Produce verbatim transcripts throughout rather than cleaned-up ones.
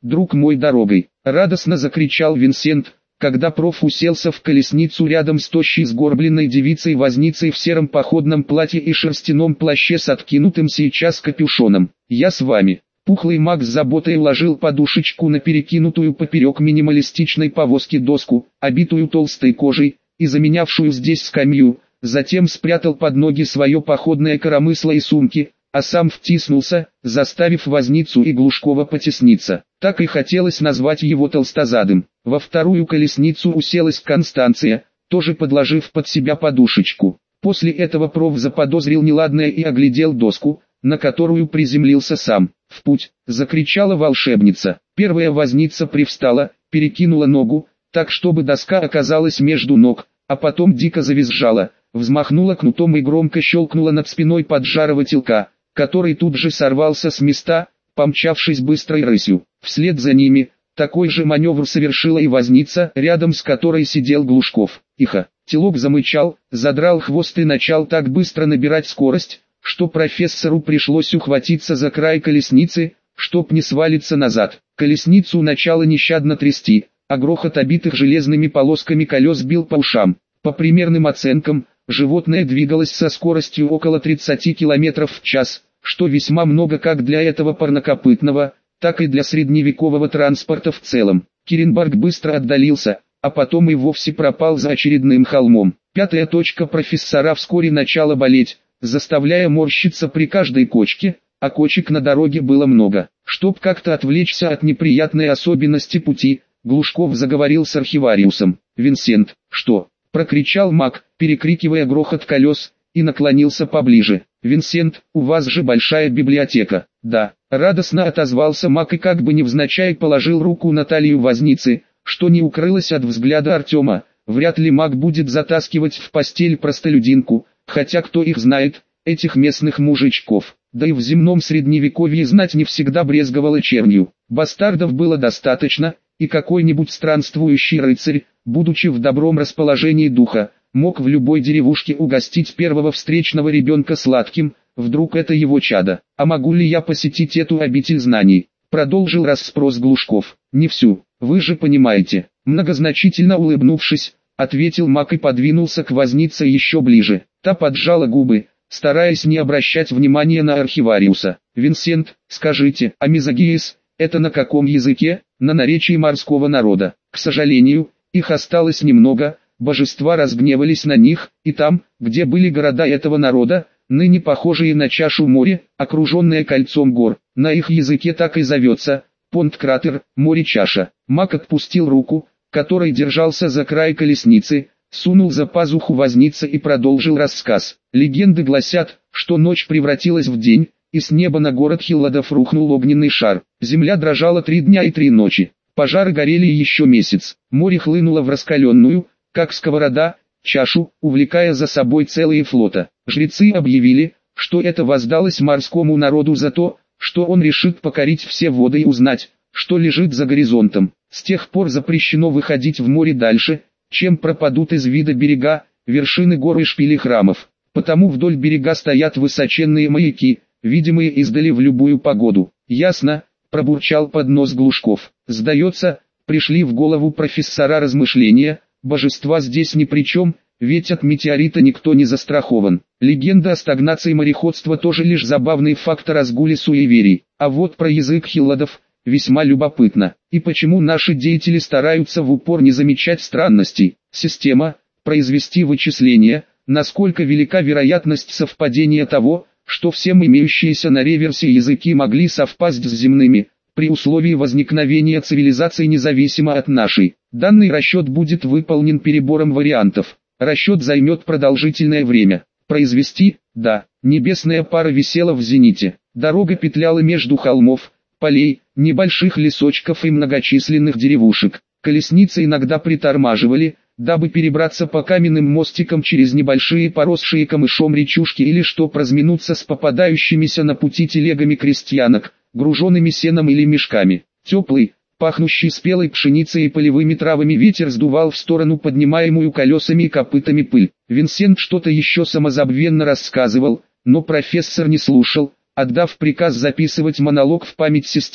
друг мой дорогой!» — радостно закричал Винсент, когда проф уселся в колесницу рядом с тощей сгорбленной девицей-возницей в сером походном платье и шерстяном плаще с откинутым сейчас капюшоном. «Я с вами». Пухлый маг с заботой уложил подушечку на перекинутую поперек минималистичной повозки доску, обитую толстой кожей, и заменявшую здесь скамью, затем спрятал под ноги свое походное коромысло и сумки, а сам втиснулся, заставив возницу и Глушкова потесниться. Так и хотелось назвать его толстозадым. Во вторую колесницу уселась Констанция, тоже подложив под себя подушечку. После этого проф заподозрил неладное и оглядел доску, на которую приземлился сам. «В путь!» — закричала волшебница. Первая возница привстала, перекинула ногу, так чтобы доска оказалась между ног, а потом дико завизжала, взмахнула кнутом и громко щелкнула над спиной поджарого телка, который тут же сорвался с места, помчавшись быстрой рысью. Вслед за ними, такой же маневр совершила и возница, рядом с которой сидел Глушков. Иха! Телок замычал, задрал хвост и начал так быстро набирать скорость, что профессору пришлось ухватиться за край колесницы, чтоб не свалиться назад. Колесницу начало нещадно трясти, а грохот обитых железными полосками колес бил по ушам. По примерным оценкам, животное двигалось со скоростью около тридцати километров в час, что весьма много как для этого парнокопытного, так и для средневекового транспорта в целом. Киренберг быстро отдалился, а потом и вовсе пропал за очередным холмом. Пятая точка профессора вскоре начала болеть, заставляя морщиться при каждой кочке, а кочек на дороге было много. Чтоб как-то отвлечься от неприятной особенности пути, Глушков заговорил с архивариусом. «Винсент, что?» — прокричал маг, перекрикивая грохот колес, и наклонился поближе. «Винсент, у вас же большая библиотека». «Да», — радостно отозвался маг и как бы невзначай положил руку на талию возницы, что не укрылось от взгляда Артема. Вряд ли маг будет затаскивать в постель простолюдинку, хотя кто их знает, этих местных мужичков. Да и в земном средневековье знать не всегда брезговала чернью. Бастардов было достаточно, и какой-нибудь странствующий рыцарь, будучи в добром расположении духа, мог в любой деревушке угостить первого встречного ребенка сладким, вдруг это его чадо. «А могу ли я посетить эту обитель знаний?» — продолжил расспрос Глушков. «Не всю, вы же понимаете». Многозначительно улыбнувшись, ответил маг и подвинулся к вознице еще ближе. Та поджала губы, стараясь не обращать внимания на архивариуса. «Винсент, скажите, а мизогиес — это на каком языке?» «На наречии морского народа. К сожалению, их осталось немного, божества разгневались на них, и там, где были города этого народа, ныне похожие на чашу моря, окруженное кольцом гор, на их языке так и зовется — Понт-Кратер, море-чаша». Маг отпустил руку, которой держался за край колесницы, сунул за пазуху возница и продолжил рассказ. Легенды гласят, что ночь превратилась в день, и с неба на город Хилладов рухнул огненный шар. Земля дрожала три дня и три ночи. Пожары горели еще месяц. Море хлынуло в раскаленную, как сковорода, чашу, увлекая за собой целые флота. Жрецы объявили, что это воздалось морскому народу за то, что он решит покорить все воды и узнать, что лежит за горизонтом. С тех пор запрещено выходить в море дальше, чем пропадут из вида берега, вершины гор и шпили храмов. Потому вдоль берега стоят высоченные маяки, видимые издали в любую погоду. «Ясно», — пробурчал под нос Глушков. «Сдается, пришли в голову профессора размышления, божества здесь ни при чем, ведь от метеорита никто не застрахован. Легенда о стагнации мореходства тоже лишь забавный факт о разгуле суеверий. А вот про язык Хилладов весьма любопытно. И почему наши деятели стараются в упор не замечать странностей? Система, произвести вычисления, насколько велика вероятность совпадения того, что всем имеющиеся на реверсе языки могли совпасть с земными, при условии возникновения цивилизации независимо от нашей. Данный расчет будет выполнен перебором вариантов. Расчет займет продолжительное время. Произвести, да, небесная пара висела в зените. Дорога петляла между холмов, полей, небольших лесочков и многочисленных деревушек. Колесницы иногда притормаживали, дабы перебраться по каменным мостикам через небольшие поросшие камышом речушки или чтоб разминуться с попадающимися на пути телегами крестьянок, груженными сеном или мешками. Теплый, пахнущий спелой пшеницей и полевыми травами ветер сдувал в сторону поднимаемую колесами и копытами пыль. Винсент что-то еще самозабвенно рассказывал, но профессор не слушал, отдав приказ записывать монолог в память системы,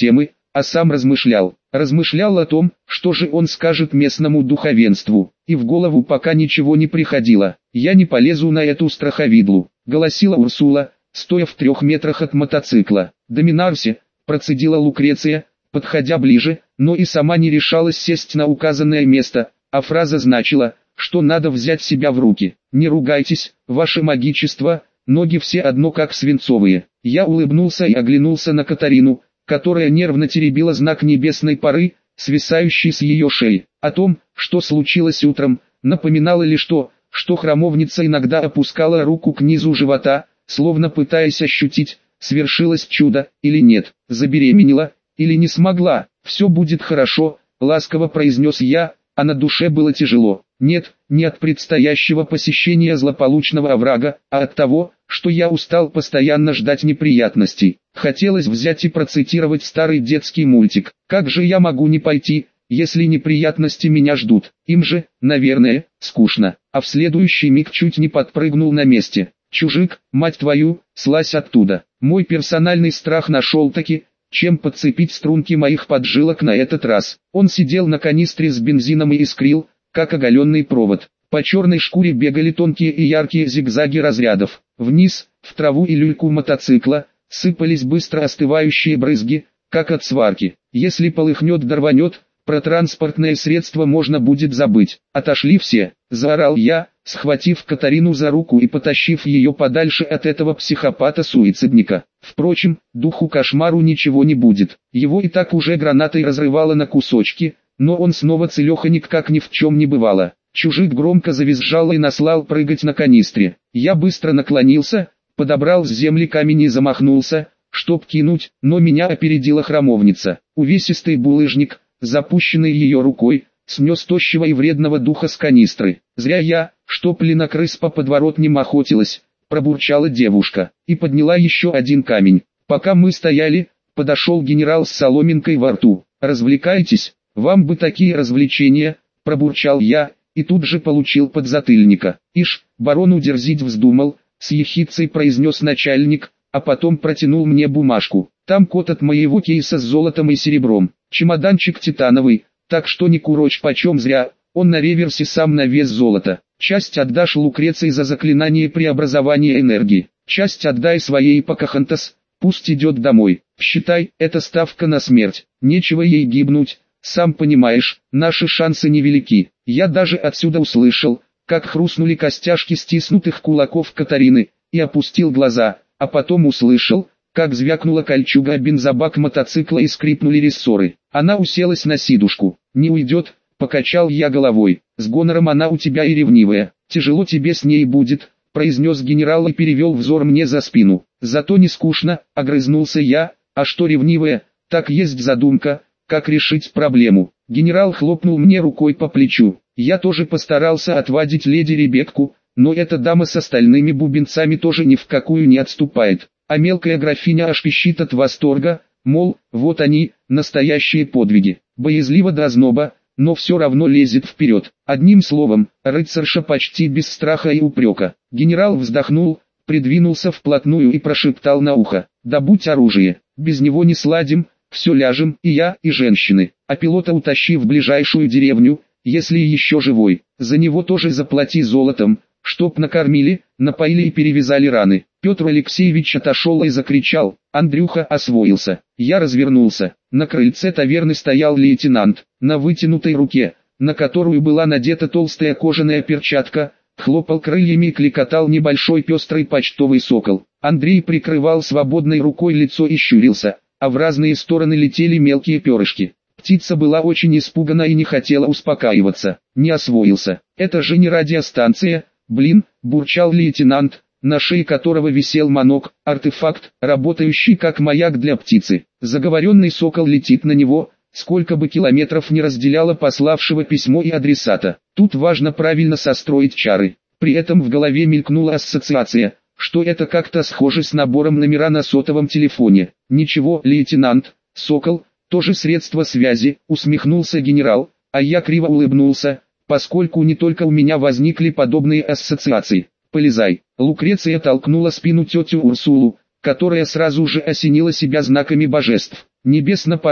а сам размышлял. Размышлял о том, что же он скажет местному духовенству, и в голову пока ничего не приходило. «Я не полезу на эту страховидлу», — голосила Урсула, стоя в трех метрах от мотоцикла. «Доминарсе», — процедила Лукреция, подходя ближе, но и сама не решалась сесть на указанное место, а фраза значила, что надо взять себя в руки. «Не ругайтесь, ваше магичество, ноги все одно как свинцовые». Я улыбнулся и оглянулся на Катарину, которая нервно теребила знак небесной поры, свисающий с ее шеи. О том, что случилось утром, напоминало лишь то, что храмовница иногда опускала руку к низу живота, словно пытаясь ощутить, свершилось чудо или нет, забеременела или не смогла. «Все будет хорошо», — ласково произнес я, а на душе было тяжело. Нет, не от предстоящего посещения злополучного оврага, а от того, что я устал постоянно ждать неприятностей. Хотелось взять и процитировать старый детский мультик. «Как же я могу не пойти, если неприятности меня ждут? Им же, наверное, скучно». А в следующий миг чуть не подпрыгнул на месте. «Чужик, мать твою, слазь оттуда». Мой персональный страх нашел-таки, чем подцепить струнки моих поджилок на этот раз. Он сидел на канистре с бензином и искрил, как оголенный провод. По черной шкуре бегали тонкие и яркие зигзаги разрядов. Вниз, в траву и люльку мотоцикла, сыпались быстро остывающие брызги, как от сварки. Если полыхнет да рванет, про транспортное средство можно будет забыть. «Отошли все!» – заорал я, схватив Катарину за руку и потащив ее подальше от этого психопата-суицидника. Впрочем, духу кошмару ничего не будет. Его и так уже гранатой разрывало на кусочки, но он снова целеханик, как ни в чем не бывало. Чужик громко завизжал и наслал прыгать на канистре. Я быстро наклонился, подобрал с земли камень и замахнулся, чтоб кинуть, но меня опередила храмовница. Увесистый булыжник, запущенный ее рукой, снес тощего и вредного духа с канистры. «Зря я, что пленокрыс по подворотням охотилась», — пробурчала девушка, и подняла еще один камень. Пока мы стояли, подошел генерал с соломинкой во рту. «Развлекайтесь, вам бы такие развлечения», — пробурчал я, и тут же получил подзатыльника. «Ишь, барону дерзить вздумал», — с ехидцей произнес начальник, а потом протянул мне бумажку. «Там код от моего кейса с золотом и серебром. Чемоданчик титановый, так что не курочь почем зря, он на реверсе сам на вес золота. Часть отдашь Лукреции за заклинание преобразования энергии, часть отдай своей Покахонтас, пусть идет домой. Считай, это ставка на смерть, нечего ей гибнуть, сам понимаешь, наши шансы невелики». Я даже отсюда услышал, как хрустнули костяшки стиснутых кулаков Катарины, и опустил глаза, а потом услышал, как звякнула кольчуга о бензобак мотоцикла и скрипнули рессоры. Она уселась на сидушку. «Не уйдет», — покачал я головой. «С гонором она у тебя и ревнивая. Тяжело тебе с ней будет», — произнес генерал и перевел взор мне за спину. «Зато не скучно», — огрызнулся я. «А что ревнивая, так есть задумка, как решить проблему». Генерал хлопнул мне рукой по плечу. Я тоже постарался отвадить леди Ребекку, но эта дама с остальными бубенцами тоже ни в какую не отступает. А мелкая графиня аж пищит от восторга, мол, вот они, настоящие подвиги. Боязливо до озноба, но все равно лезет вперед. Одним словом, рыцарша почти без страха и упрека. Генерал вздохнул, придвинулся вплотную и прошептал на ухо: «Добудь оружие, без него не сладим, все ляжем, и я, и женщины, а пилота утащи в ближайшую деревню, если еще живой, за него тоже заплати золотом, чтоб накормили, напоили и перевязали раны». Петр Алексеевич отошел и закричал: «Андрюха освоился». Я развернулся. На крыльце таверны стоял лейтенант, на вытянутой руке, на которую была надета толстая кожаная перчатка, хлопал крыльями и кликотал небольшой пестрый почтовый сокол. Андрей прикрывал свободной рукой лицо и щурился, а в разные стороны летели мелкие перышки. Птица была очень испугана и не хотела успокаиваться. «Не освоился. Это же не радиостанция, блин», — бурчал лейтенант, на шее которого висел манок, артефакт, работающий как маяк для птицы. Заговоренный сокол летит на него, сколько бы километров не разделяло пославшего письмо и адресата. Тут важно правильно состроить чары. При этом в голове мелькнула ассоциация, что это как-то схоже с набором номера на сотовом телефоне. «Ничего, лейтенант, сокол, тоже средство связи», — усмехнулся генерал, а я криво улыбнулся, поскольку не только у меня возникли подобные ассоциации. «Полезай». Лукреция толкнула спину тетю Урсулу, которая сразу же осенила себя знаками божеств. «Небесно поры»,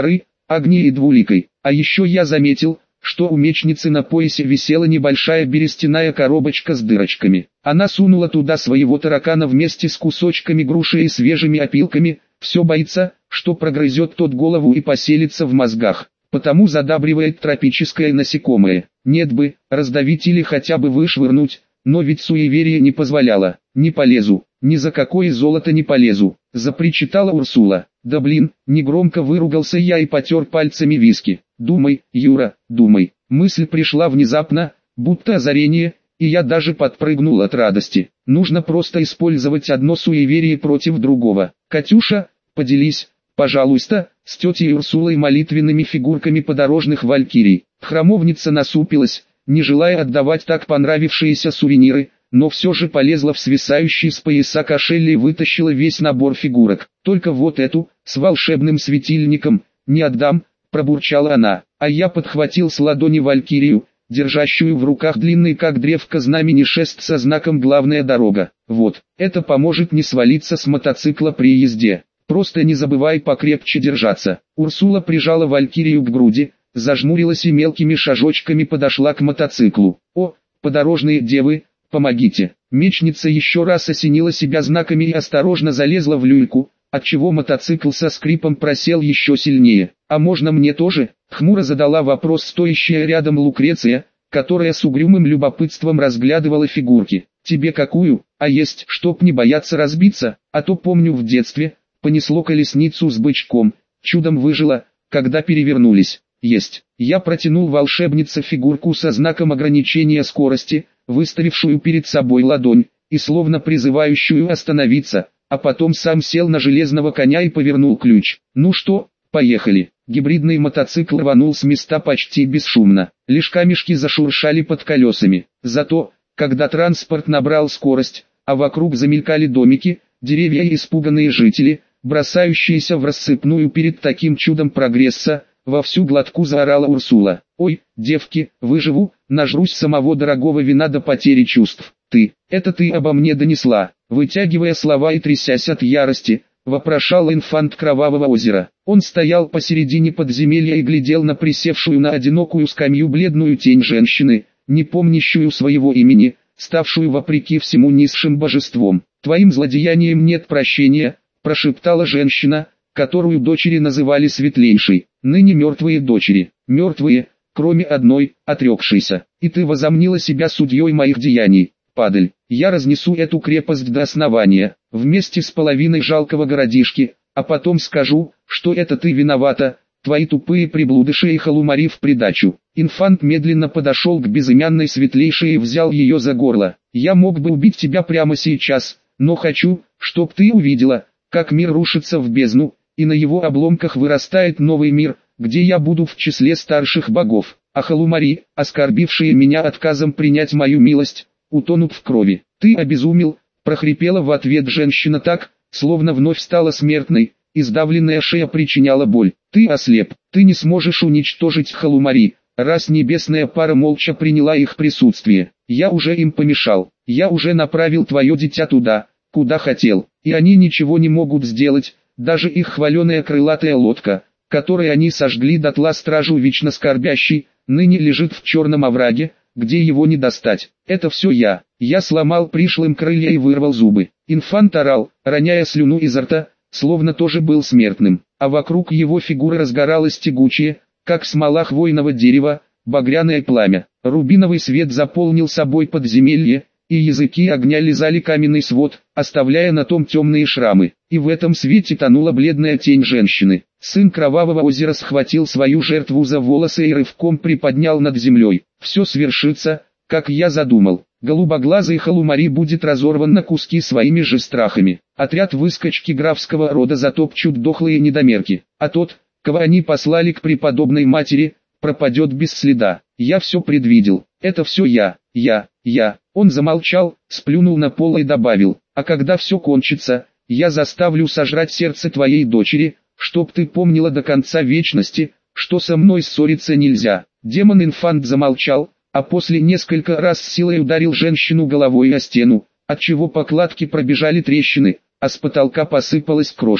Агнией и Двуликой. А еще я заметил, что у мечницы на поясе висела небольшая берестяная коробочка с дырочками. Она сунула туда своего таракана вместе с кусочками груши и свежими опилками, все боится, что прогрызет тот голову и поселится в мозгах, потому задабривает тропическое насекомое. Нет бы, раздавить или хотя бы вышвырнуть, но ведь суеверие не позволяло. Не полезу, ни за какое золото не полезу, запричитала Урсула. Да блин, негромко выругался я и потер пальцами виски. Думай, Юра, думай. Мысль пришла внезапно, будто озарение, и я даже подпрыгнул от радости. Нужно просто использовать одно суеверие против другого. Катюша, поделись, пожалуйста, с тетей Урсулой молитвенными фигурками подорожных валькирий. Храмовница насупилась, не желая отдавать так понравившиеся сувениры, но все же полезла в свисающий с пояса кошель и вытащила весь набор фигурок. Только вот эту, с волшебным светильником, не отдам, пробурчала она, а я подхватил с ладони валькирию, держащую в руках длинный как древко знамени шест со знаком «Главная дорога». Вот, это поможет не свалиться с мотоцикла при езде. Просто не забывай покрепче держаться. Урсула прижала валькирию к груди, зажмурилась и мелкими шажочками подошла к мотоциклу. О, подорожные девы, помогите. Мечница еще раз осенила себя знаками и осторожно залезла в люльку, отчего мотоцикл со скрипом просел еще сильнее. «А можно мне тоже?» — хмуро задала вопрос стоящая рядом Лукреция, которая с угрюмым любопытством разглядывала фигурки. «Тебе какую? А есть, чтоб не бояться разбиться? А то помню в детстве, понесло колесницу с бычком, чудом выжила, когда перевернулись. Есть». Я протянул волшебнице фигурку со знаком ограничения скорости, выставившую перед собой ладонь, и словно призывающую остановиться, а потом сам сел на железного коня и повернул ключ. «Ну что, поехали». Гибридный мотоцикл рванул с места почти бесшумно, лишь камешки зашуршали под колесами. Зато, когда транспорт набрал скорость, а вокруг замелькали домики, деревья и испуганные жители, бросающиеся в рассыпную перед таким чудом прогресса, во всю глотку заорала Урсула. «Ой, девки, выживу, нажрусь самого дорогого вина до потери чувств. Ты, это ты обо мне донесла?» Вытягивая слова и трясясь от ярости, вопрошал инфант Кровавого озера. Он стоял посередине подземелья и глядел на присевшую на одинокую скамью бледную тень женщины, не помнящую своего имени, ставшую вопреки всему низшим божеством. «Твоим злодеяниям нет прощения», — прошептала женщина, которую дочери называли светлейшей. «Ныне мертвые дочери, мертвые, кроме одной, отрекшейся. И ты возомнила себя судьей моих деяний. Падаль, я разнесу эту крепость до основания, вместе с половиной жалкого городишки, а потом скажу, что это ты виновата, твои тупые приблудыши и халумари в придачу». Инфант медленно подошел к безымянной светлейшей и взял ее за горло. «Я мог бы убить тебя прямо сейчас, но хочу, чтоб ты увидела, как мир рушится в бездну, и на его обломках вырастает новый мир, где я буду в числе старших богов, а халумари, оскорбившие меня отказом принять мою милость, утонут в крови». «Ты обезумел», — прохрипела в ответ женщина так, словно вновь стала смертной, и сдавленная шея причиняла боль. «Ты ослеп, ты не сможешь уничтожить халумари, раз небесная пара молча приняла их присутствие. Я уже им помешал, я уже направил твое дитя туда, куда хотел, и они ничего не могут сделать, даже их хваленая крылатая лодка, которой они сожгли дотла стражу вечно скорбящий, ныне лежит в черном овраге, где его не достать. Это все я. Я сломал пришлым крылья и вырвал зубы». Инфант орал, роняя слюну изо рта, словно тоже был смертным, а вокруг его фигуры разгоралось тягучее, как смола хвойного дерева, багряное пламя. Рубиновый свет заполнил собой подземелье, и языки огня лизали каменный свод, оставляя на том темные шрамы. И в этом свете тонула бледная тень женщины. Сын Кровавого озера схватил свою жертву за волосы и рывком приподнял над землей. «Все свершится, как я задумал. Голубоглазый халумари будет разорван на куски своими же страхами. Отряд выскочки графского рода затопчут дохлые недомерки, а тот, кого они послали к преподобной матери, пропадет без следа. Я все предвидел. Это все я, я, я». Он замолчал, сплюнул на пол и добавил: «А когда все кончится, я заставлю сожрать сердце твоей дочери, чтоб ты помнила до конца вечности, что со мной ссориться нельзя». Демон-инфант замолчал, а после несколько раз с силой ударил женщину головой о стену, отчего по кладке пробежали трещины, а с потолка посыпалась крошка.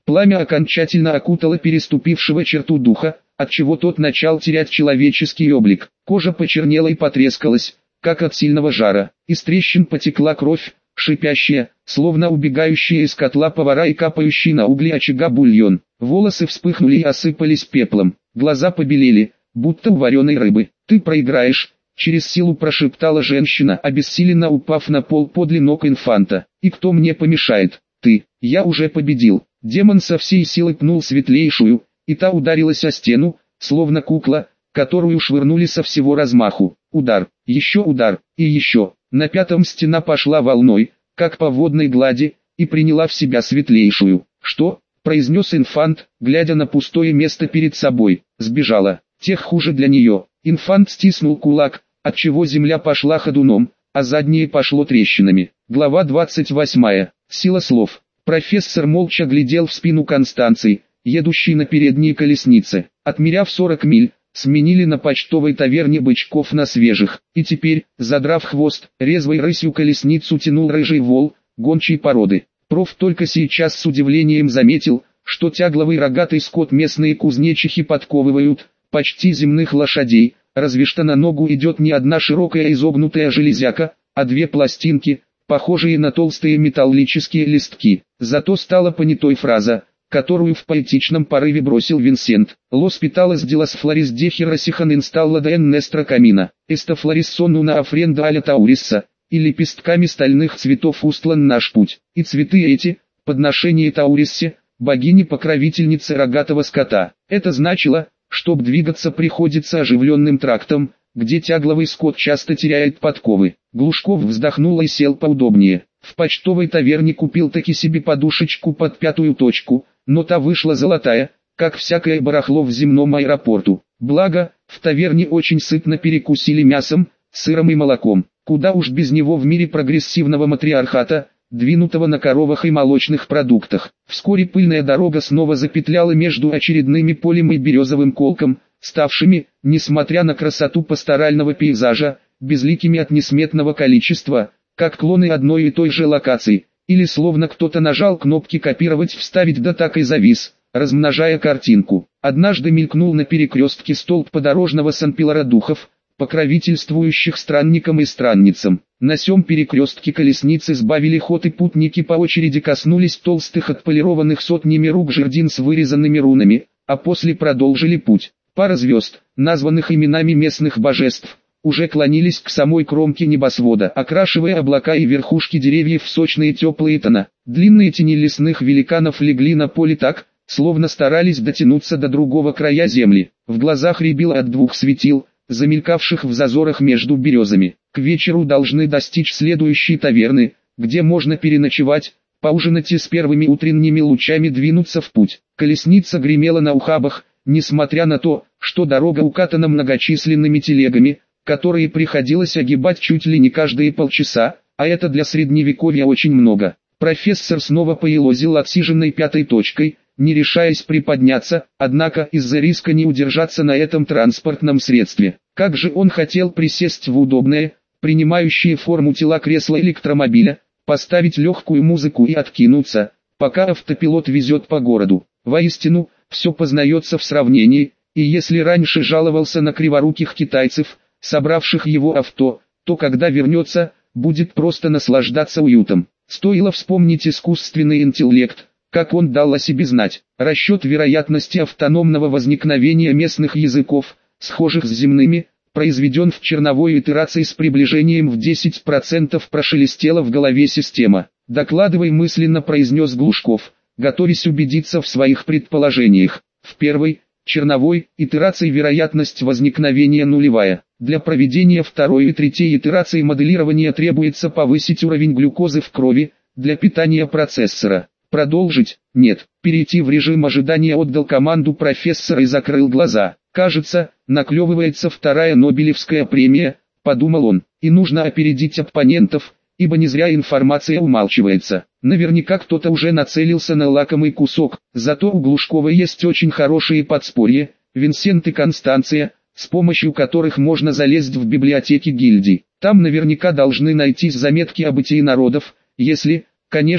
Пламя окончательно окутало переступившего черту духа, отчего тот начал терять человеческий облик. Кожа почернела и потрескалась, как от сильного жара. Из трещин потекла кровь, шипящая, словно убегающая из котла повара и капающий на угли очага бульон. Волосы вспыхнули и осыпались пеплом. Глаза побелели, будто у вареной рыбы. «Ты проиграешь», — через силу прошептала женщина, обессиленно упав на пол подле ног инфанта. «И кто мне помешает? Ты. Я уже победил». Демон со всей силы пнул светлейшую, и та ударилась о стену, словно кукла, которую швырнули со всего размаху. Удар, еще удар, и еще. На пятом стена пошла волной, как по водной глади, и приняла в себя светлейшую. «Что?» — произнес инфант, глядя на пустое место перед собой. «Сбежала. Тех хуже для нее». Инфант стиснул кулак, отчего земля пошла ходуном, а заднее пошло трещинами. Глава двадцать восьмая. Сила слов. Профессор молча глядел в спину Констанции, едущей на передней колеснице. Отмеряв сорок миль, сменили на почтовой таверне бычков на свежих, и теперь, задрав хвост, резвой рысью колесницу тянул рыжий вол, гончей породы. Проф только сейчас с удивлением заметил, что тягловый рогатый скот местные кузнечихи подковывают, почти земных лошадей, разве что на ногу идет не одна широкая изогнутая железяка, а две пластинки, похожие на толстые металлические листки. Зато стала понятой фраза, которую в поэтичном порыве бросил Винсент. «Лос питалас de las flores de Hirasihan installada en nuestra camina. Esta flores son una ofrenda a la Taurisa, и лепестками стальных цветов устлан наш путь. И цветы эти, подношение Тауриссе, богине-покровительнице рогатого скота». Это значило, чтоб двигаться приходится оживленным трактом, где тягловый скот часто теряет подковы. Глушков вздохнул и сел поудобнее. В почтовой таверне купил таки себе подушечку под пятую точку, но та вышла золотая, как всякое барахло в земном аэропорту. Благо, в таверне очень сытно перекусили мясом, сыром и молоком. Куда уж без него в мире прогрессивного матриархата, двинутого на коровах и молочных продуктах. Вскоре пыльная дорога снова запетляла между очередными полем и березовым колком, ставшими, несмотря на красоту пасторального пейзажа, безликими от несметного количества, как клоны одной и той же локации, или словно кто-то нажал кнопки «Копировать», «Вставить», да так и завис, размножая картинку. Однажды мелькнул на перекрестке столб подорожного санпилора духов, покровительствующих странникам и странницам. На сём перекрестке колесницы сбавили ход, и путники по очереди коснулись толстых отполированных сотнями рук жердин с вырезанными рунами, а после продолжили путь. Пара звезд, названных именами местных божеств, уже клонились к самой кромке небосвода, окрашивая облака и верхушки деревьев в сочные теплые тона. Длинные тени лесных великанов легли на поле так, словно старались дотянуться до другого края земли. В глазах рябило от двух светил, замелькавших в зазорах между березами. К вечеру должны достичь следующей таверны, где можно переночевать, поужинать и с первыми утренними лучами двинуться в путь. Колесница гремела на ухабах, несмотря на то, что дорога укатана многочисленными телегами, которые приходилось огибать чуть ли не каждые полчаса, а это для средневековья очень много. Профессор снова поелозил отсиженной пятой точкой, не решаясь приподняться, однако из-за риска не удержаться на этом транспортном средстве. Как же он хотел присесть в удобное, принимающее форму тела кресла электромобиля, поставить легкую музыку и откинуться, пока автопилот везет по городу. Воистину, все познается в сравнении, и если раньше жаловался на криворуких китайцев, собравших его авто, то когда вернется, будет просто наслаждаться уютом. Стоило вспомнить искусственный интеллект, как он дал о себе знать. Расчет вероятности автономного возникновения местных языков, схожих с земными, произведен в черновой итерации с приближением в десять процентов, прошелестела в голове система. «Докладывай», мысленно произнес Глушков, готовясь убедиться в своих предположениях. В первой, черновой, итерации вероятность возникновения нулевая. Для проведения второй и третьей итерации моделирования требуется повысить уровень глюкозы в крови, для питания процессора. Продолжить? Нет. Перейти в режим ожидания. Отдал команду профессор и закрыл глаза. Кажется, наклевывается вторая Нобелевская премия, подумал он, и нужно опередить оппонентов, ибо не зря информация умалчивается. Наверняка кто-то уже нацелился на лакомый кусок, зато у Глушкова есть очень хорошие подспорья, Винсент и Констанция, с помощью которых можно залезть в библиотеки гильдий. Там наверняка должны найтись заметки о бытии народов, если, конечно,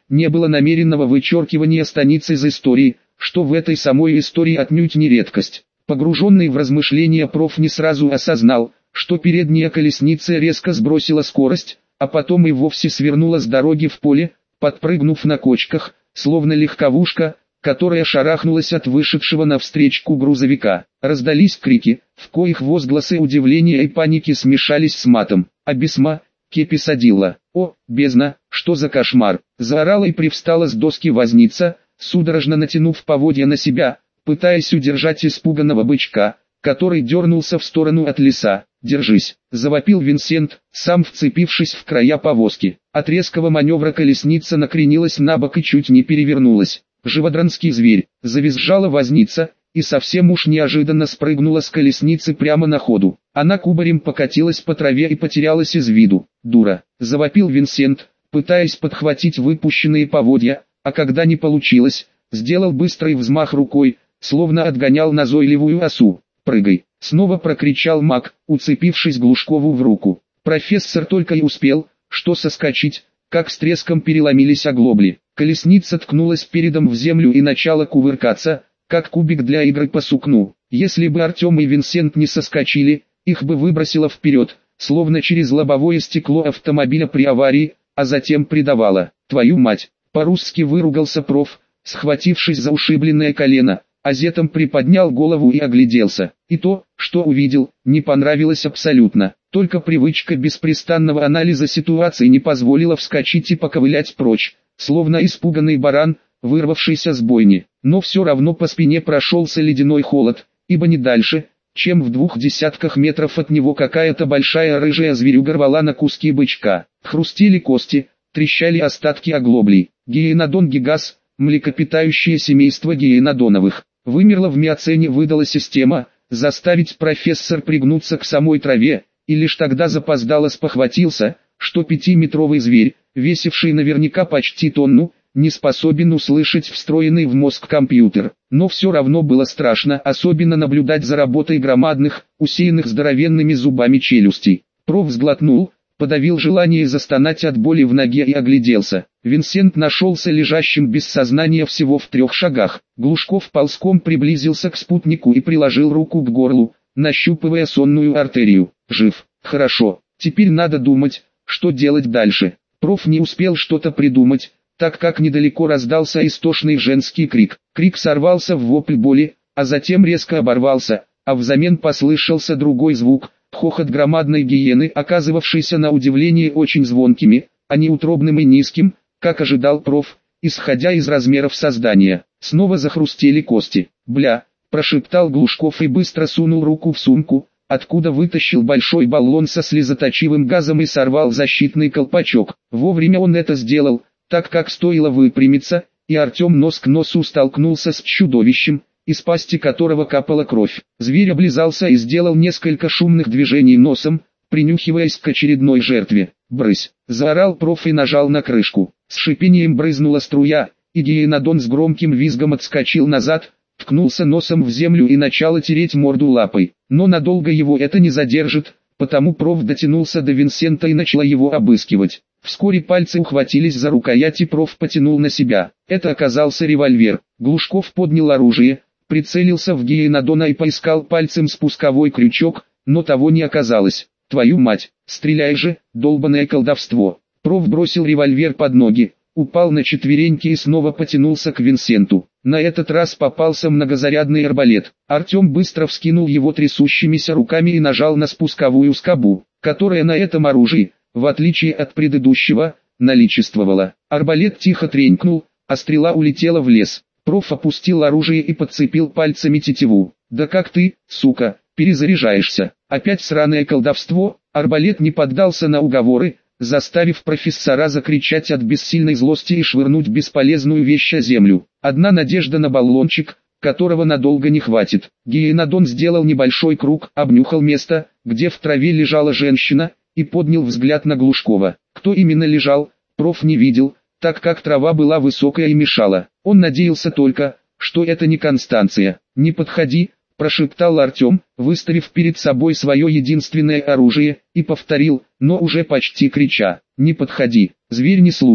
не было намеренного вычеркивания станиц из истории, что в этой самой истории отнюдь не редкость. Погруженный в размышления проф не сразу осознал, что передняя колесница резко сбросила скорость, а потом и вовсе свернула с дороги в поле, подпрыгнув на кочках, словно легковушка, которая шарахнулась от вышедшего навстречу грузовика. Раздались крики, в коих возгласы удивления и паники смешались с матом. «Абисма! Кепи садила! О, бездна, что за кошмар!» Заорала и привстала с доски возница, судорожно натянув поводья на себя, пытаясь удержать испуганного бычка, который дернулся в сторону от леса. «Держись!» – завопил Винсент, сам вцепившись в края повозки. От резкого маневра колесница накренилась на бок и чуть не перевернулась. «Живодранский зверь!» – завизжала возница, и совсем уж неожиданно спрыгнула с колесницы прямо на ходу. Она кубарем покатилась по траве и потерялась из виду. «Дура!» – завопил Винсент, пытаясь подхватить выпущенные поводья, а когда не получилось, сделал быстрый взмах рукой, словно отгонял назойливую осу. «Прыгай!» — снова прокричал маг, уцепившись Глушкову в руку. Профессор только и успел, что соскочить, как с треском переломились оглобли. Колесница ткнулась передом в землю и начала кувыркаться, как кубик для игры по сукну. Если бы Артем и Винсент не соскочили, их бы выбросило вперед, словно через лобовое стекло автомобиля при аварии, а затем придавало. «Твою мать!» — по-русски выругался проф, схватившись за ушибленное колено. Азетом приподнял голову и огляделся. И то, что увидел, не понравилось абсолютно. Только привычка беспрестанного анализа ситуации не позволила вскочить и поковылять прочь, словно испуганный баран, вырвавшийся с бойни. Но все равно по спине прошелся ледяной холод, ибо не дальше, чем в двух десятках метров от него какая-то большая рыжая зверюга рвала на куски бычка. Хрустели кости, трещали остатки оглоблей. Гиенодон гигас, млекопитающее семейство гиенодоновых. Вымерла в миоцене, выдала система, заставить профессор пригнуться к самой траве, и лишь тогда запоздало спохватился, что пятиметровый зверь, весивший наверняка почти тонну, не способен услышать встроенный в мозг компьютер. Но все равно было страшно, особенно наблюдать за работой громадных, усеянных здоровенными зубами челюстей. Проф сглотнул, подавил желание застонать от боли в ноге и огляделся. Винсент нашелся лежащим без сознания всего в трех шагах. Глушков ползком приблизился к спутнику и приложил руку к горлу, нащупывая сонную артерию. «Жив. Хорошо. Теперь надо думать, что делать дальше». Проф не успел что-то придумать, так как недалеко раздался истошный женский крик. Крик сорвался в вопль боли, а затем резко оборвался, а взамен послышался другой звук. Хохот громадной гиены, оказывавшийся на удивление очень звонкими, а не утробным и низким, как ожидал проф, исходя из размеров создания. Снова захрустели кости. «Бля!» – прошептал Глушков и быстро сунул руку в сумку, откуда вытащил большой баллон со слезоточивым газом и сорвал защитный колпачок. Вовремя он это сделал, так как стоило выпрямиться, и Артем нос к носу столкнулся с чудовищем, из пасти которого капала кровь. Зверь облизался и сделал несколько шумных движений носом, принюхиваясь к очередной жертве. «Брысь!» – заорал проф и нажал на крышку. С шипением брызнула струя, и гиенодон с громким визгом отскочил назад, ткнулся носом в землю и начал тереть морду лапой. Но надолго его это не задержит, потому проф дотянулся до Винсента и начал его обыскивать. Вскоре пальцы ухватились за рукоять и проф потянул на себя. Это оказался револьвер. Глушков поднял оружие, прицелился в гиенодона и поискал пальцем спусковой крючок, но того не оказалось. «Твою мать, стреляй же, долбаное колдовство!» Проф бросил револьвер под ноги, упал на четвереньки и снова потянулся к Винсенту. На этот раз попался многозарядный арбалет. Артем быстро вскинул его трясущимися руками и нажал на спусковую скобу, которая на этом оружии, в отличие от предыдущего, наличествовала. Арбалет тихо тренькнул, а стрела улетела в лес. Проф опустил оружие и подцепил пальцами тетиву. «Да как ты, сука, перезаряжаешься?» Опять сраное колдовство. Арбалет не поддался на уговоры, заставив профессора закричать от бессильной злости и швырнуть бесполезную вещь о землю. Одна надежда на баллончик, которого надолго не хватит. Гиенодон сделал небольшой круг, обнюхал место, где в траве лежала женщина, и поднял взгляд на Глушкова. Кто именно лежал, проф не видел, так как трава была высокая и мешала. Он надеялся только, что это не Констанция. «Не подходи», – прошептал Артем, выставив перед собой свое единственное оружие, и повторил, но уже почти крича: «Не подходи». Зверь не слушал.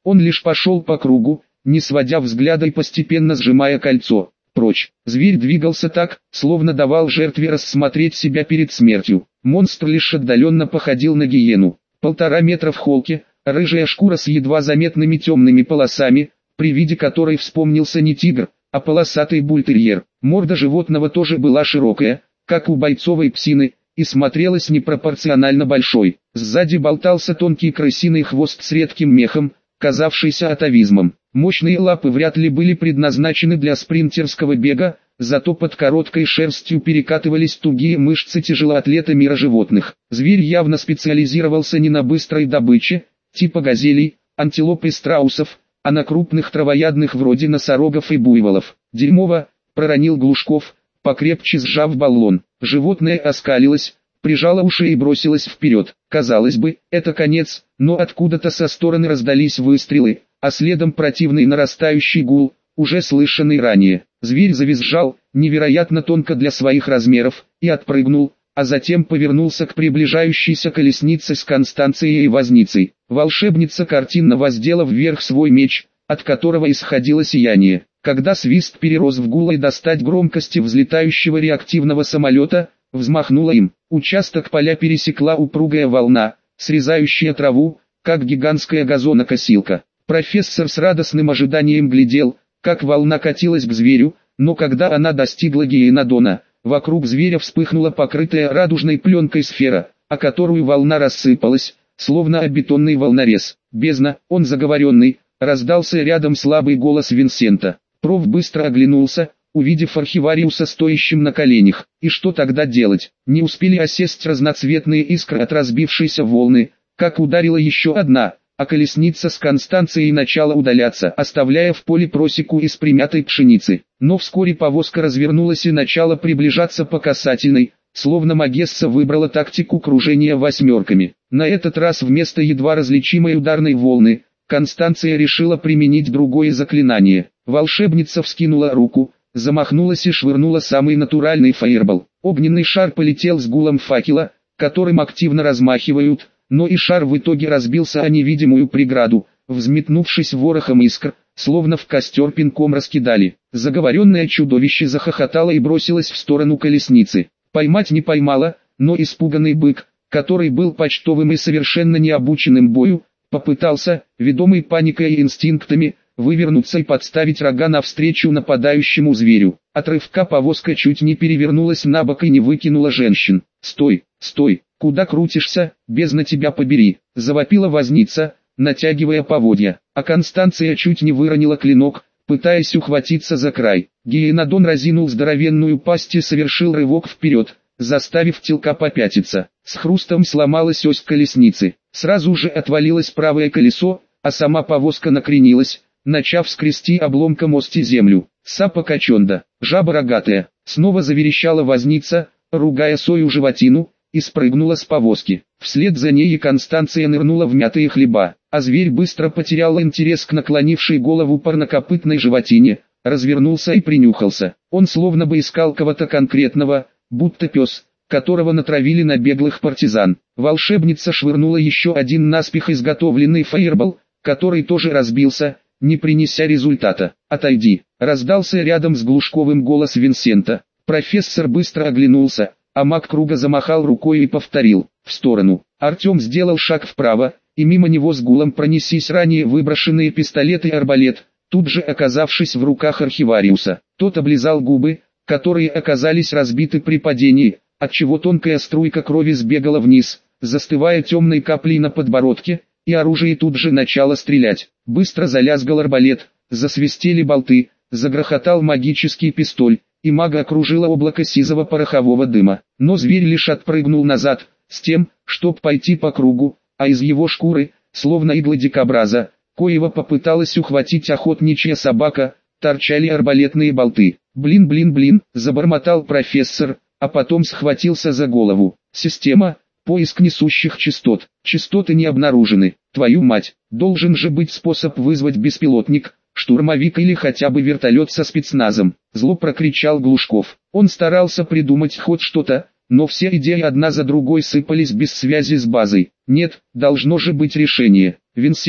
Он лишь пошел по кругу, не сводя взгляда и постепенно сжимая кольцо. Прочь. Зверь двигался так, словно давал жертве рассмотреть себя перед смертью. Монстр лишь отдаленно походил на гиену. Полтора метра в холке, рыжая шкура с едва заметными темными полосами, при виде которой вспомнился не тигр, а полосатый бультерьер. Морда животного тоже была широкая, как у бойцовой псины, и смотрелась непропорционально большой. Сзади болтался тонкий крысиный хвост с редким мехом, казавшийся атавизмом. Мощные лапы вряд ли были предназначены для спринтерского бега, зато под короткой шерстью перекатывались тугие мышцы тяжелоатлета мира животных. Зверь явно специализировался не на быстрой добыче, типа газелей, антилоп и страусов, а на крупных травоядных вроде носорогов и буйволов. «Дерьмово», — проронил Глушков, покрепче сжав баллон. Животное оскалилось, прижало уши и бросилось вперед. Казалось бы, это конец, но откуда-то со стороны раздались выстрелы, а следом противный нарастающий гул, уже слышанный ранее. Зверь завизжал, невероятно тонко для своих размеров, и отпрыгнул, а затем повернулся к приближающейся колеснице с Констанцией и Возницей. Волшебница картинно воздела вверх свой меч, от которого исходило сияние. Когда свист перерос в гул и достать громкости взлетающего реактивного самолета, взмахнула им. Участок поля пересекла упругая волна, срезающая траву, как гигантская газонокосилка. Профессор с радостным ожиданием глядел, как волна катилась к зверю, но когда она достигла гиенодона, вокруг зверя вспыхнула покрытая радужной пленкой сфера, о которую волна рассыпалась, словно о бетонный волнорез. «Бездна, он заговоренный», — раздался рядом слабый голос Винсента. Проф быстро оглянулся, увидев архивариуса стоящим на коленях. И что тогда делать? Не успели осесть разноцветные искры от разбившейся волны, как ударила еще одна, а колесница с Констанцией начала удаляться, оставляя в поле просеку из примятой пшеницы. Но вскоре повозка развернулась и начала приближаться по касательной, словно Магесса выбрала тактику кружения восьмерками. На этот раз вместо едва различимой ударной волны, Констанция решила применить другое заклинание. Волшебница вскинула руку, замахнулась и швырнула самый натуральный фаербол. Огненный шар полетел с гулом факела, которым активно размахивают, но и шар в итоге разбился о невидимую преграду, взметнувшись ворохом искр, словно в костер пинком раскидали. Заговоренное чудовище захохотало и бросилось в сторону колесницы. Поймать не поймала, но испуганный бык, который был почтовым и совершенно необученным бою, попытался, ведомый паникой и инстинктами, вывернуться и подставить рога навстречу нападающему зверю. От рывка повозка чуть не перевернулась на бок и не выкинула женщин. «Стой, стой, куда крутишься, бездна тебя побери!» — завопила Возница, натягивая поводья. А Констанция чуть не выронила клинок, пытаясь ухватиться за край. Гиенодон разинул здоровенную пасть и совершил рывок вперед, заставив телка попятиться. С хрустом сломалась ось колесницы. Сразу же отвалилось правое колесо, а сама повозка накренилась, начав скрести обломком ости землю. «Сапа качонда, жаба рогатая!» Снова заверещала Возница, ругая свою животину, и спрыгнула с повозки. Вслед за ней и Констанция нырнула в мятые хлеба, а зверь быстро потерял интерес к наклонившей голову парнокопытной животине, развернулся и принюхался. Он словно бы искал кого-то конкретного, будто пес, которого натравили на беглых партизан. Волшебница швырнула еще один наспех изготовленный фаербол, который тоже разбился, не принеся результата. «Отойди!» — раздался рядом с Глушковым голос Винсента. Профессор быстро оглянулся, а маг круга замахал рукой и повторил: «В сторону!» Артем сделал шаг вправо, и мимо него с гулом пронеслись ранее выброшенные пистолет и арбалет, тут же оказавшись в руках архивариуса. Тот облизал губы, которые оказались разбиты при падении, отчего тонкая струйка крови сбегала вниз, застывая темной каплей на подбородке, и оружие тут же начало стрелять. Быстро залязгал арбалет, засвистели болты, загрохотал магический пистоль, и мага окружило облако сизого порохового дыма. Но зверь лишь отпрыгнул назад, с тем, чтоб пойти по кругу, а из его шкуры, словно игла дикобраза, коего попыталась ухватить охотничья собака, торчали арбалетные болты. «Блин, блин, блин», — забормотал профессор, а потом схватился за голову. «Система, поиск несущих частот. Частоты не обнаружены. Твою мать, должен же быть способ вызвать беспилотник, штурмовик или хотя бы вертолет со спецназом», — зло прокричал Глушков. Он старался придумать хоть что-то, но все идеи одна за другой сыпались без связи с базой. «Нет, должно же быть решение. Винсент,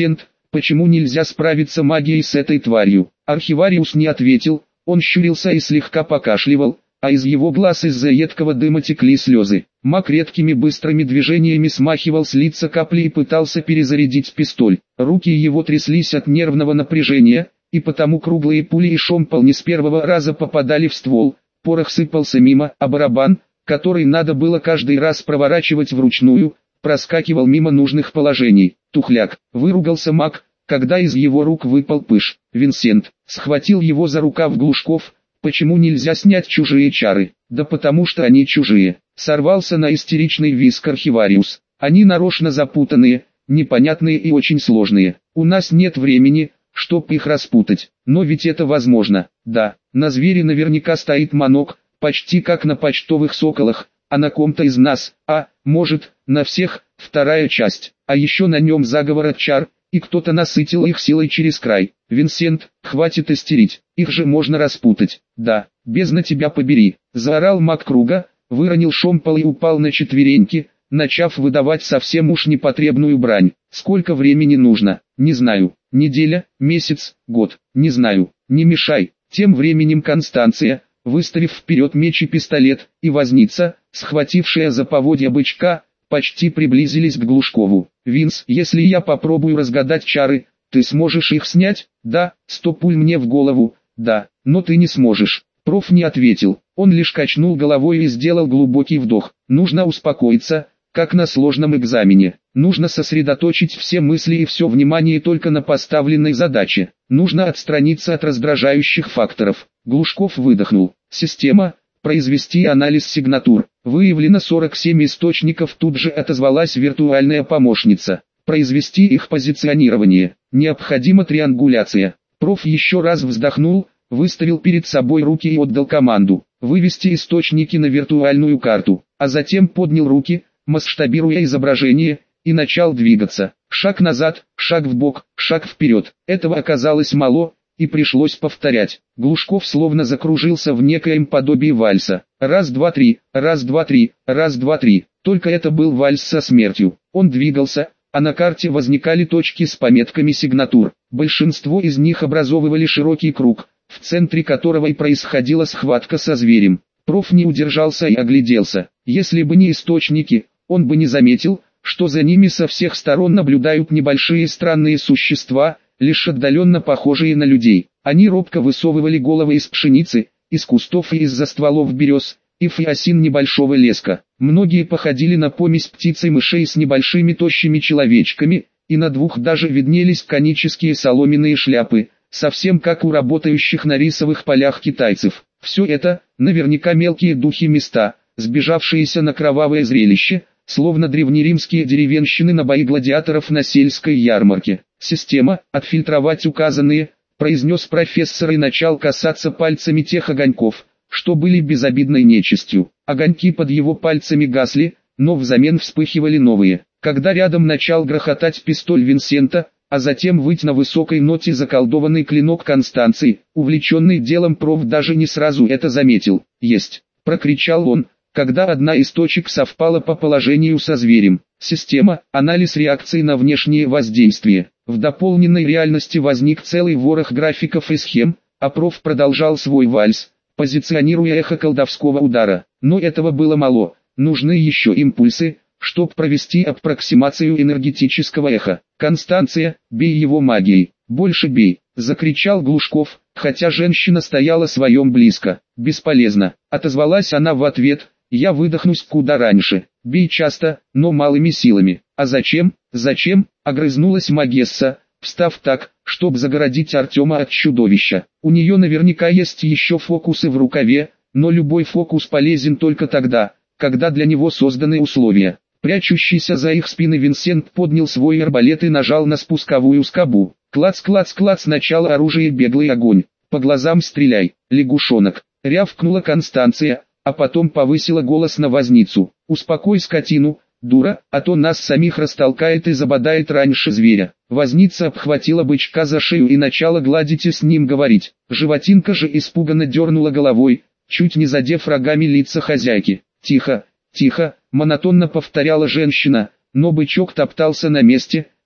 почему нельзя справиться магией с этой тварью? Архивариус не ответил, он щурился и слегка покашливал, а из его глаз из-за едкого дыма текли слезы. Маг редкими быстрыми движениями смахивал с лица капли и пытался перезарядить пистоль. Руки его тряслись от нервного напряжения, и потому круглые пули и шомпол не с первого раза попадали в ствол, порох сыпался мимо, а барабан, который надо было каждый раз проворачивать вручную, проскакивал мимо нужных положений. Тухляк, выругался маг, когда из его рук выпал пыш. Винсент схватил его за рукав Глушков. Почему нельзя снять чужие чары? Да потому что они чужие. Сорвался на истеричный визг архивариус. Они нарочно запутанные, непонятные и очень сложные. У нас нет времени, чтоб их распутать. Но ведь это возможно. Да, на звере наверняка стоит манок, почти как на почтовых соколах, а на ком-то из нас, а, может, на всех, вторая часть. А еще на нем заговор от чар, и кто-то насытил их силой через край. Винсент, хватит истерить, их же можно распутать. Да, бездна тебя побери, заорал маг круга, выронил шомпол и упал на четвереньки, начав выдавать совсем уж непотребную брань. Сколько времени нужно? Не знаю. Неделя, месяц, год, не знаю. Не мешай. Тем временем Констанция, выставив вперед меч и пистолет, и возница, схватившая за поводья бычка, почти приблизились к Глушкову. «Винс, если я попробую разгадать чары, ты сможешь их снять?» «Да». «Сто пуль мне в голову?» «Да». «Но ты не сможешь». Проф не ответил, он лишь качнул головой и сделал глубокий вдох. «Нужно успокоиться, как на сложном экзамене. Нужно сосредоточить все мысли и все внимание только на поставленной задаче. Нужно отстраниться от раздражающих факторов». Глушков выдохнул. «Система. Произвести анализ сигнатур. Выявлено сорок семь источников», тут же отозвалась виртуальная помощница. «Произвести их позиционирование. Необходима триангуляция». Проф еще раз вздохнул, выставил перед собой руки и отдал команду. «Вывести источники на виртуальную карту», а затем поднял руки, масштабируя изображение, и начал двигаться. Шаг назад, шаг вбок, шаг вперед. Этого оказалось мало, и пришлось повторять. Глушков словно закружился в некоем подобии вальса. Раз, два, три, раз, два, три, раз, два, три. Только это был вальс со смертью. Он двигался, а на карте возникали точки с пометками сигнатур. Большинство из них образовывали широкий круг, в центре которого и происходила схватка со зверем. Проф не удержался и огляделся. Если бы не источники, он бы не заметил, что за ними со всех сторон наблюдают небольшие странные существа, лишь отдаленно похожие на людей. Они робко высовывали головы из пшеницы, из кустов и из-за стволов берез, ив и осин небольшого леска. Многие походили на помесь птиц и мышей с небольшими тощими человечками, и на двух даже виднелись конические соломенные шляпы, совсем как у работающих на рисовых полях китайцев. Все это, наверняка мелкие духи места, сбежавшиеся на кровавое зрелище, словно древнеримские деревенщины на бои гладиаторов на сельской ярмарке. «Система, отфильтровать указанные», — произнес профессор и начал касаться пальцами тех огоньков, что были безобидной нечистью. Огоньки под его пальцами гасли, но взамен вспыхивали новые. Когда рядом начал грохотать пистоль Винсента, а затем выть на высокой ноте заколдованный клинок Констанции, увлеченный делом проф даже не сразу это заметил. «Есть!» — прокричал он, когда одна из точек совпала по положению со зверем. Система, анализ реакции на внешние воздействия. В дополненной реальности возник целый ворох графиков и схем, а проф продолжал свой вальс, позиционируя эхо колдовского удара. Но этого было мало, нужны еще импульсы, чтобы провести аппроксимацию энергетического эха. «Констанция, бей его магией, больше бей!» — закричал Глушков, хотя женщина стояла своем близко. «Бесполезно», — отозвалась она в ответ, — «я выдохнусь куда раньше. Бей часто, но малыми силами». «А зачем? Зачем?» — огрызнулась Магесса, встав так, чтобы загородить Артема от чудовища. «У нее наверняка есть еще фокусы в рукаве, но любой фокус полезен только тогда, когда для него созданы условия». Прячущийся за их спины Винсент поднял свой арбалет и нажал на спусковую скобу. Клац-клац-клац, сначала оружие, беглый огонь. «По глазам стреляй, лягушонок!» — рявкнула Констанция, а потом повысила голос на возницу. «Успокой скотину, дура, а то нас самих растолкает и забодает раньше зверя». Возница обхватила бычка за шею и начала гладить и с ним говорить. Животинка же испуганно дернула головой, чуть не задев рогами лица хозяйки. «Тихо, тихо», — монотонно повторяла женщина, но бычок топтался на месте,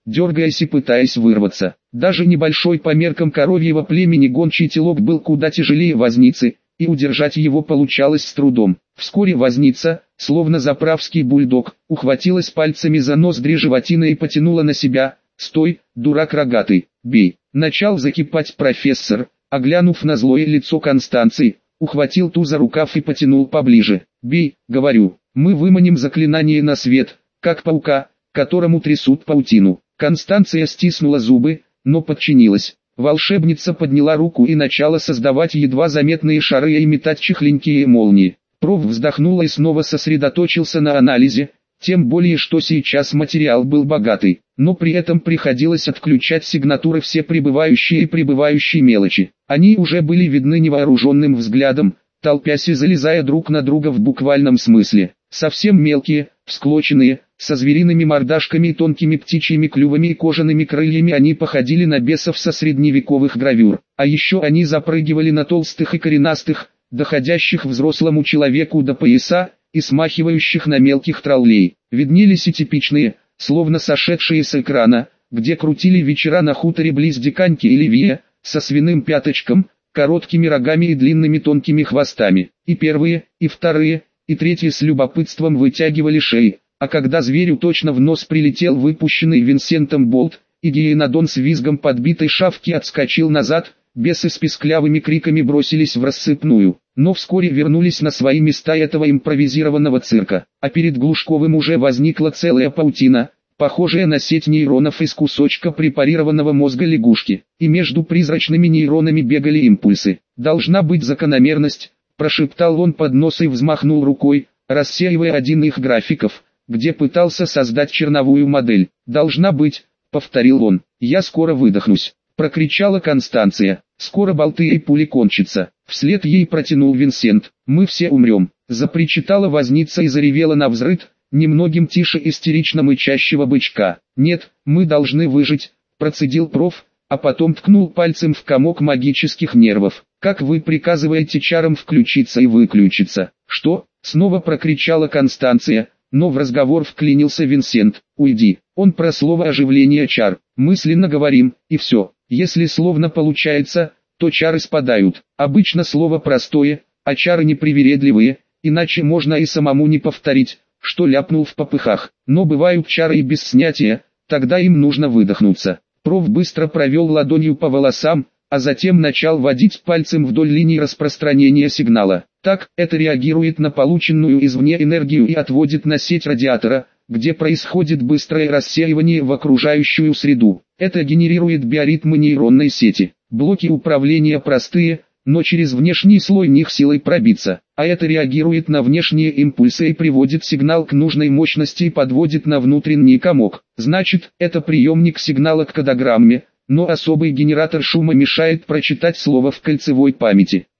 дергаясь и пытаясь вырваться. Даже небольшой по меркам коровьего племени гончий телок был куда тяжелее возницы, и удержать его получалось с трудом. Вскоре возница, словно заправский бульдог, ухватилась пальцами за ноздри животины и потянула на себя. «Стой, дурак рогатый, бей!» Начал закипать профессор, оглянув на злое лицо Констанции, ухватил ту за рукав и потянул поближе. «Бей, говорю, мы выманим заклинание на свет, как паука, которому трясут паутину». Констанция стиснула зубы, но подчинилась. Волшебница подняла руку и начала создавать едва заметные шары и метать чехленькие молнии. Проф вздохнула и снова сосредоточился на анализе, тем более что сейчас материал был богатый, но при этом приходилось отключать сигнатуры все прибывающие и прибывающие мелочи. Они уже были видны невооруженным взглядом, толпясь и залезая друг на друга в буквальном смысле. Совсем мелкие, всклоченные, со звериными мордашками и тонкими птичьими клювами и кожаными крыльями они походили на бесов со средневековых гравюр. А еще они запрыгивали на толстых и коренастых, доходящих взрослому человеку до пояса, и смахивающих на мелких троллей. Виднелись и типичные, словно сошедшие с экрана, где крутили вечера на хуторе близ Диканьки или Вия, со свиным пяточком, короткими рогами и длинными тонкими хвостами. И первые, и вторые, и третьи с любопытством вытягивали шеи, а когда зверю точно в нос прилетел выпущенный Винсентом болт, и Гиенодон с визгом подбитой шавки отскочил назад, бесы с писклявыми криками бросились в рассыпную, но вскоре вернулись на свои места этого импровизированного цирка, а перед Глушковым уже возникла целая паутина, похожая на сеть нейронов из кусочка препарированного мозга лягушки, и между призрачными нейронами бегали импульсы. «Должна быть закономерность», – прошептал он под нос и взмахнул рукой, рассеивая один их графиков, где пытался создать черновую модель. «Должна быть», – повторил он, – «я скоро выдохнусь». Прокричала Констанция. «Скоро болты и пули кончатся». Вслед ей протянул Винсент. «Мы все умрем». Запричитала возница и заревела навзрыд, немногим тише истерично мычащего бычка. «Нет, мы должны выжить», процедил проф, а потом ткнул пальцем в комок магических нервов. «Как вы приказываете чарам включиться и выключиться?» «Что?» Снова прокричала Констанция, но в разговор вклинился Винсент. «Уйди». Он про слово оживление чар. Мысленно говорим, и все. Если словно получается, то чары спадают. Обычно слово простое, а чары непривередливые, иначе можно и самому не повторить, что ляпнул в попыхах. Но бывают чары и без снятия, тогда им нужно выдохнуться. Проф быстро провел ладонью по волосам, а затем начал водить пальцем вдоль линии распространения сигнала. Так, это реагирует на полученную извне энергию и отводит на сеть радиатора, где происходит быстрое рассеивание в окружающую среду. Это генерирует биоритмы нейронной сети. Блоки управления простые, но через внешний слой них силой пробиться. А это реагирует на внешние импульсы и приводит сигнал к нужной мощности и подводит на внутренний комок. Значит, это приемник сигнала к кодограмме, но особый генератор шума мешает прочитать слово в кольцевой памяти.